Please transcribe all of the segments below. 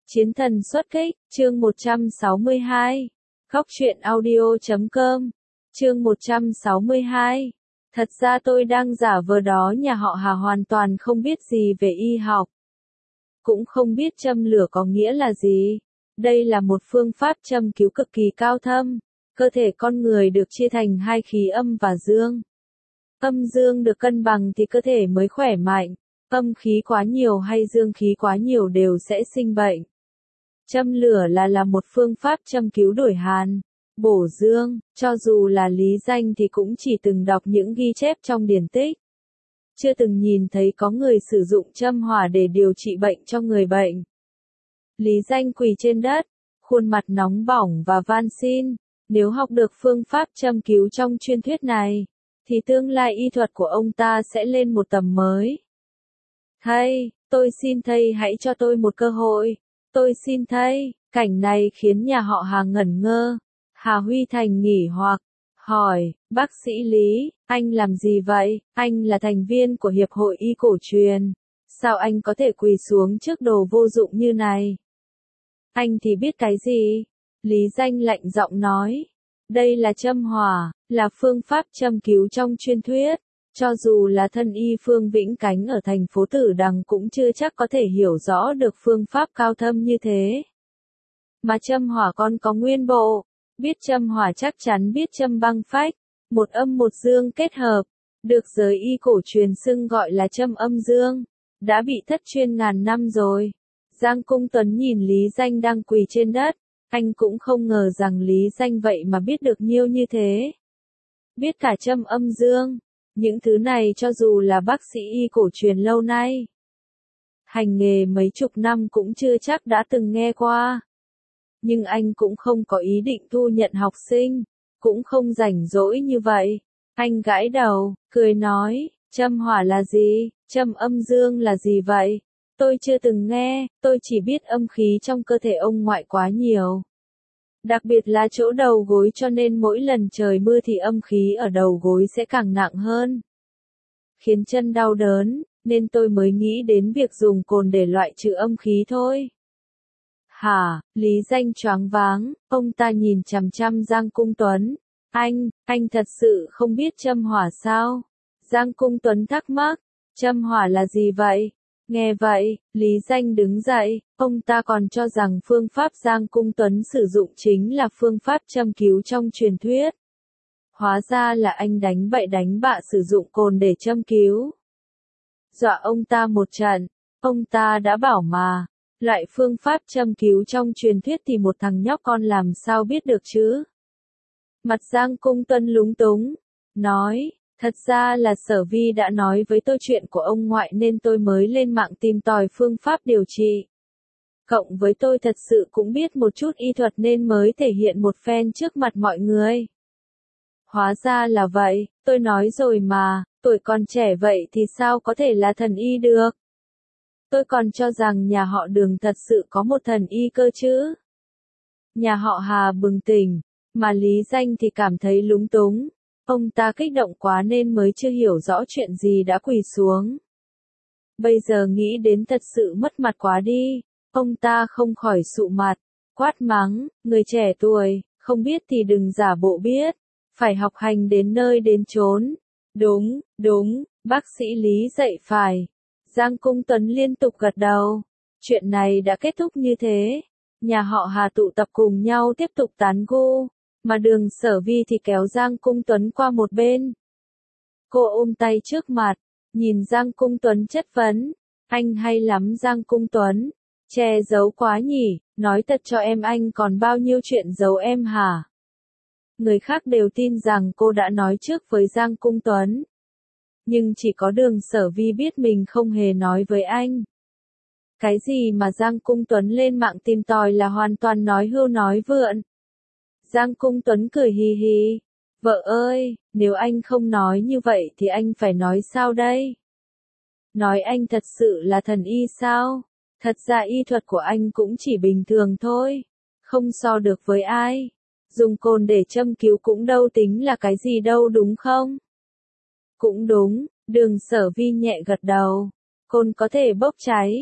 Chiến thần xuất kích, chương 162. Góc truyện audio.com. Chương 162. Thật ra tôi đang giả vờ đó, nhà họ Hà hoàn toàn không biết gì về y học. Cũng không biết châm lửa có nghĩa là gì. Đây là một phương pháp châm cứu cực kỳ cao thâm. Cơ thể con người được chia thành hai khí âm và dương. Âm dương được cân bằng thì cơ thể mới khỏe mạnh. Âm khí quá nhiều hay dương khí quá nhiều đều sẽ sinh bệnh. Châm lửa là một phương pháp châm cứu đổi hàn, bổ dương, cho dù là Lý Danh thì cũng chỉ từng đọc những ghi chép trong điển tích. Chưa từng nhìn thấy có người sử dụng châm hỏa để điều trị bệnh cho người bệnh. Lý Danh quỳ trên đất, khuôn mặt nóng bỏng và van xin, nếu học được phương pháp châm cứu trong truyền thuyết này, thì tương lai y thuật của ông ta sẽ lên một tầm mới. Thầy, tôi xin thầy hãy cho tôi một cơ hội. Tôi xin thầy. Cảnh này khiến nhà họ Hà ngẩn ngơ. Hà Huy Thành nghỉ hoặc, hỏi, bác sĩ Lý, anh làm gì vậy? Anh là thành viên của Hiệp hội Y cổ truyền. Sao anh có thể quỳ xuống trước đồ vô dụng như này? Anh thì biết cái gì? Lý Danh lạnh giọng nói. Đây là châm hỏa, là phương pháp châm cứu trong truyền thuyết. Cho dù là thân y Phương Vĩnh Cánh ở thành phố Tử Đằng cũng chưa chắc có thể hiểu rõ được phương pháp cao thâm như thế. Mà châm hỏa còn có nguyên bộ, biết châm hỏa chắc chắn biết châm băng phách, một âm một dương kết hợp, được giới y cổ truyền xưng gọi là châm âm dương, đã bị thất truyền ngàn năm rồi. Giang Cung Tuấn nhìn Lý Danh đang quỳ trên đất, anh cũng không ngờ rằng Lý Danh vậy mà biết được nhiều như thế. Biết cả châm âm dương. Những thứ này cho dù là bác sĩ y cổ truyền lâu nay, hành nghề mấy chục năm cũng chưa chắc đã từng nghe qua. Nhưng anh cũng không có ý định thu nhận học sinh, cũng không rảnh rỗi như vậy. Anh gãi đầu, cười nói, châm hỏa là gì, châm âm dương là gì vậy? Tôi chưa từng nghe, tôi chỉ biết âm khí trong cơ thể ông ngoại quá nhiều. Đặc biệt là chỗ đầu gối, cho nên mỗi lần trời mưa thì âm khí ở đầu gối sẽ càng nặng hơn. Khiến chân đau đớn, nên tôi mới nghĩ đến việc dùng cồn để loại trừ âm khí thôi. Hả, Lý Danh choáng váng, ông ta nhìn chằm chằm Giang Cung Tuấn. Anh thật sự không biết châm hỏa sao? Giang Cung Tuấn thắc mắc, châm hỏa là gì vậy? Nghe vậy, Lý Danh đứng dậy, ông ta còn cho rằng phương pháp Giang Cung Tuấn sử dụng chính là phương pháp châm cứu trong truyền thuyết. Hóa ra là anh đánh bậy đánh bạ sử dụng cồn để châm cứu. Dọa ông ta một trận, ông ta đã bảo mà, loại phương pháp châm cứu trong truyền thuyết thì một thằng nhóc con làm sao biết được chứ? Mặt Giang Cung Tuấn lúng túng, nói, thật ra là Sở Vi đã nói với tôi chuyện của ông ngoại nên tôi mới lên mạng tìm tòi phương pháp điều trị. Cộng với tôi thật sự cũng biết một chút y thuật nên mới thể hiện một phen trước mặt mọi người. Hóa ra là vậy, tôi nói rồi mà, tuổi còn trẻ vậy thì sao có thể là thần y được? Tôi còn cho rằng nhà họ Đường thật sự có một thần y cơ chứ. Nhà họ Hà bừng tỉnh, mà Lý Danh thì cảm thấy lúng túng. Ông ta kích động quá nên mới chưa hiểu rõ chuyện gì đã quỳ xuống. Bây giờ nghĩ đến thật sự mất mặt quá đi, ông ta không khỏi sụ mặt, quát mắng, người trẻ tuổi, không biết thì đừng giả bộ biết, phải học hành đến nơi đến chốn. Đúng, bác sĩ Lý dạy phải. Giang Cung Tuấn liên tục gật đầu. Chuyện này đã kết thúc như thế. Nhà họ Hà tụ tập cùng nhau tiếp tục tán gẫu. Mà Đường Sở Vi thì kéo Giang Cung Tuấn qua một bên. Cô ôm tay trước mặt, nhìn Giang Cung Tuấn chất vấn. Anh hay lắm Giang Cung Tuấn. Che giấu quá nhỉ, nói thật cho em anh còn bao nhiêu chuyện giấu em hả? Người khác đều tin rằng cô đã nói trước với Giang Cung Tuấn. Nhưng chỉ có Đường Sở Vi biết mình không hề nói với anh. Cái gì mà Giang Cung Tuấn lên mạng tìm tòi là hoàn toàn nói hưu nói vượn. Giang Cung Tuấn cười hì hì. Vợ ơi, nếu anh không nói như vậy thì anh phải nói sao đây? Nói anh thật sự là thần y sao? Thật ra y thuật của anh cũng chỉ bình thường thôi. Không so được với ai. Dùng cồn để châm cứu cũng đâu tính là cái gì đâu đúng không? Cũng đúng, Đường Sở Vi nhẹ gật đầu. Cồn có thể bốc cháy.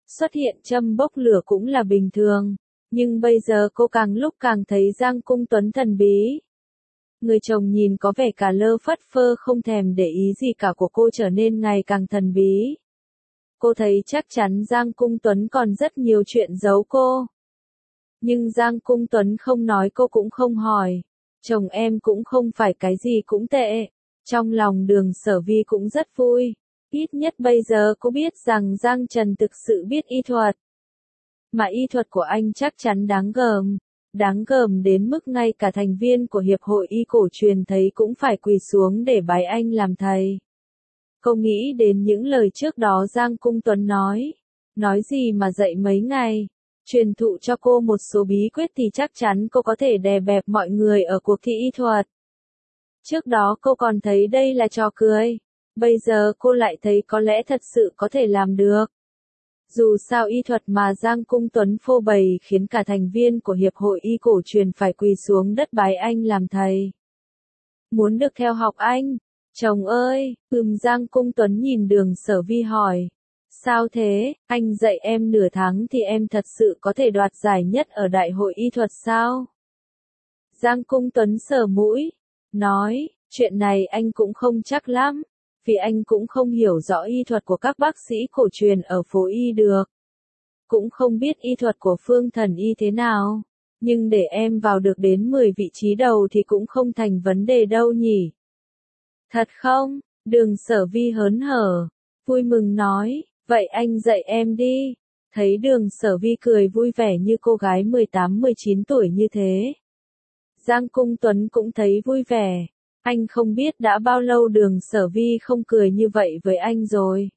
xuất hiện châm bốc lửa cũng là bình thường. Nhưng bây giờ cô càng lúc càng thấy Giang Cung Tuấn thần bí. Người chồng nhìn có vẻ cả lơ phất phơ không thèm để ý gì cả của cô trở nên ngày càng thần bí. Cô thấy chắc chắn Giang Cung Tuấn còn rất nhiều chuyện giấu cô. Nhưng Giang Cung Tuấn không nói cô cũng không hỏi. Chồng em cũng không phải cái gì cũng tệ. Trong lòng Đường Sở Vi cũng rất vui. Ít nhất bây giờ cô biết rằng Giang Trần thực sự biết y thuật. Mà y thuật của anh chắc chắn đáng gờm. Đáng gờm đến mức ngay cả thành viên của Hiệp hội Y cổ truyền thấy cũng phải quỳ xuống để bái anh làm thầy. Cô nghĩ đến những lời trước đó Giang Cung Tuấn nói. Nói gì mà dạy mấy ngày. Truyền thụ cho cô một số bí quyết thì chắc chắn cô có thể đè bẹp mọi người ở cuộc thi y thuật. Trước đó cô còn thấy đây là trò cười. Bây giờ cô lại thấy có lẽ thật sự có thể làm được. Dù sao y thuật mà Giang Cung Tuấn phô bày khiến cả thành viên của Hiệp hội Y cổ truyền phải quỳ xuống đất bái anh làm thầy. Muốn được theo học anh? Chồng ơi, Giang Cung Tuấn nhìn Đường Sở Vi hỏi. Sao thế, anh dạy em nửa tháng thì em thật sự có thể đoạt giải nhất ở Đại hội Y thuật sao? Giang Cung Tuấn sờ mũi, nói, chuyện này anh cũng không chắc lắm, vì anh cũng không hiểu rõ y thuật của các bác sĩ cổ truyền ở phố Y được. Cũng không biết y thuật của Phương Thần Y thế nào, nhưng để em vào được đến 10 vị trí đầu thì cũng không thành vấn đề đâu nhỉ. Thật không? Đường Sở Vi hớn hở, vui mừng nói, vậy anh dạy em đi. Thấy Đường Sở Vi cười vui vẻ như cô gái 18-19 tuổi như thế. Giang Cung Tuấn cũng thấy vui vẻ. Anh không biết đã bao lâu Đường Sở Vi không cười như vậy với anh rồi.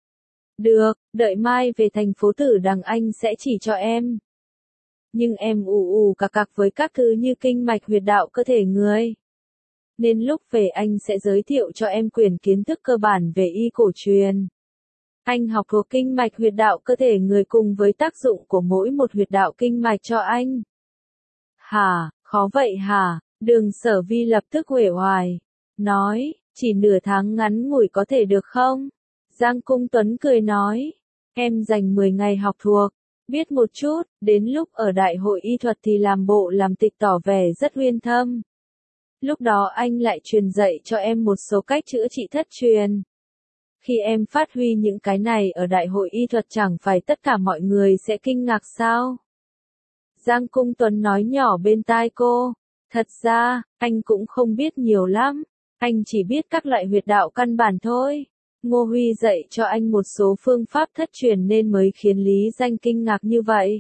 Được, đợi mai về thành phố Tử Đằng anh sẽ chỉ cho em. Nhưng em ù cặc với các thứ như kinh mạch huyệt đạo cơ thể người. Nên lúc về anh sẽ giới thiệu cho em quyển kiến thức cơ bản về y cổ truyền. Anh học thuộc kinh mạch huyệt đạo cơ thể người cùng với tác dụng của mỗi một huyệt đạo kinh mạch cho anh. Hả, khó vậy hả? Đường Sở Vi lập tức uể oải. Nói, chỉ nửa tháng ngắn ngủi có thể được không? Giang Cung Tuấn cười nói, em dành 10 ngày học thuộc, biết một chút, đến lúc ở Đại hội Y thuật thì làm bộ làm tịch tỏ vẻ rất uyên thâm. Lúc đó anh lại truyền dạy cho em một số cách chữa trị thất truyền. Khi em phát huy những cái này ở Đại hội Y thuật chẳng phải tất cả mọi người sẽ kinh ngạc sao? Giang Cung Tuấn nói nhỏ bên tai cô, thật ra, anh cũng không biết nhiều lắm, anh chỉ biết các loại huyệt đạo căn bản thôi. Ngô Huy dạy cho anh một số phương pháp thất truyền nên mới khiến Lý Danh kinh ngạc như vậy.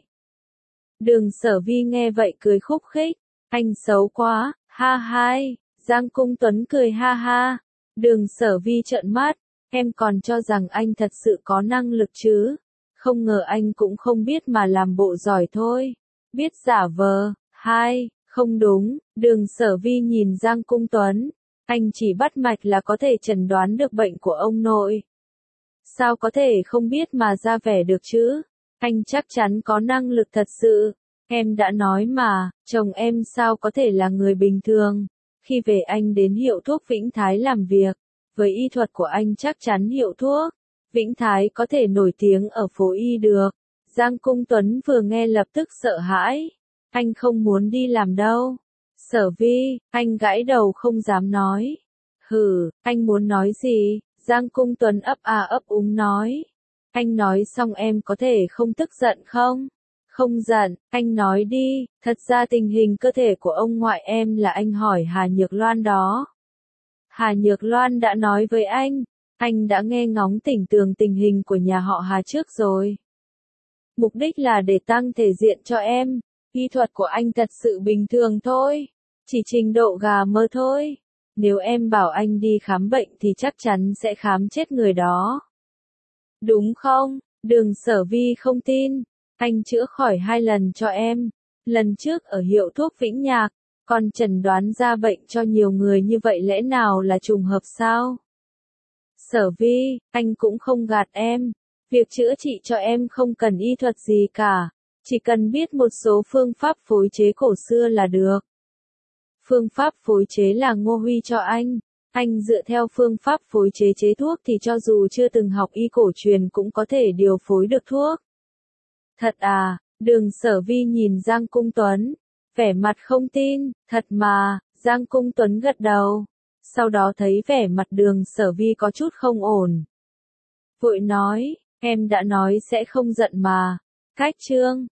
Đường Sở Vi nghe vậy cười khúc khích, anh xấu quá, ha hai. Giang Cung Tuấn cười ha ha. Đường Sở Vi trợn mắt, em còn cho rằng anh thật sự có năng lực chứ. Không ngờ anh cũng không biết mà làm bộ giỏi thôi. Biết giả vờ, hai, không đúng. Đường Sở Vi nhìn Giang Cung Tuấn. Anh chỉ bắt mạch là có thể chẩn đoán được bệnh của ông nội. Sao có thể không biết mà ra vẻ được chứ? Anh chắc chắn có năng lực thật sự. Em đã nói mà, chồng em sao có thể là người bình thường. Khi về anh đến hiệu thuốc Vĩnh Thái làm việc. Với y thuật của anh chắc chắn hiệu thuốc Vĩnh Thái có thể nổi tiếng ở phố Y được. Giang Cung Tuấn vừa nghe lập tức sợ hãi. Anh không muốn đi làm đâu. Sở Vi, anh gãi đầu không dám nói. Hừ, anh muốn nói gì? Giang Cung Tuấn ấp úng nói. Anh nói xong em có thể không tức giận không? Không giận, anh nói đi, thật ra tình hình cơ thể của ông ngoại em là anh hỏi Hà Nhược Loan đó. Hà Nhược Loan đã nói với anh đã nghe ngóng tỉnh tường tình hình của nhà họ Hà trước rồi. Mục đích là để tăng thể diện cho em, y thuật của anh thật sự bình thường thôi, chỉ trình độ gà mơ thôi. Nếu em bảo anh đi khám bệnh thì chắc chắn sẽ khám chết người đó. Đúng không? Đường Sở Vi không tin. Anh chữa khỏi 2 lần cho em. Lần trước ở hiệu thuốc Vĩnh Nhạc, còn chẩn đoán ra bệnh cho nhiều người như vậy lẽ nào là trùng hợp sao? Sở Vi, anh cũng không gạt em. Việc chữa trị cho em không cần y thuật gì cả. Chỉ cần biết một số phương pháp phối chế cổ xưa là được. Phương pháp phối chế là Ngô Huy cho anh. Anh dựa theo phương pháp phối chế chế thuốc thì cho dù chưa từng học y cổ truyền cũng có thể điều phối được thuốc. Thật à, Đường Sở Vi nhìn Giang Cung Tuấn, vẻ mặt không tin, thật mà, Giang Cung Tuấn gật đầu. Sau đó thấy vẻ mặt Đường Sở Vi có chút không ổn. Vội nói, em đã nói sẽ không giận mà. Cách chương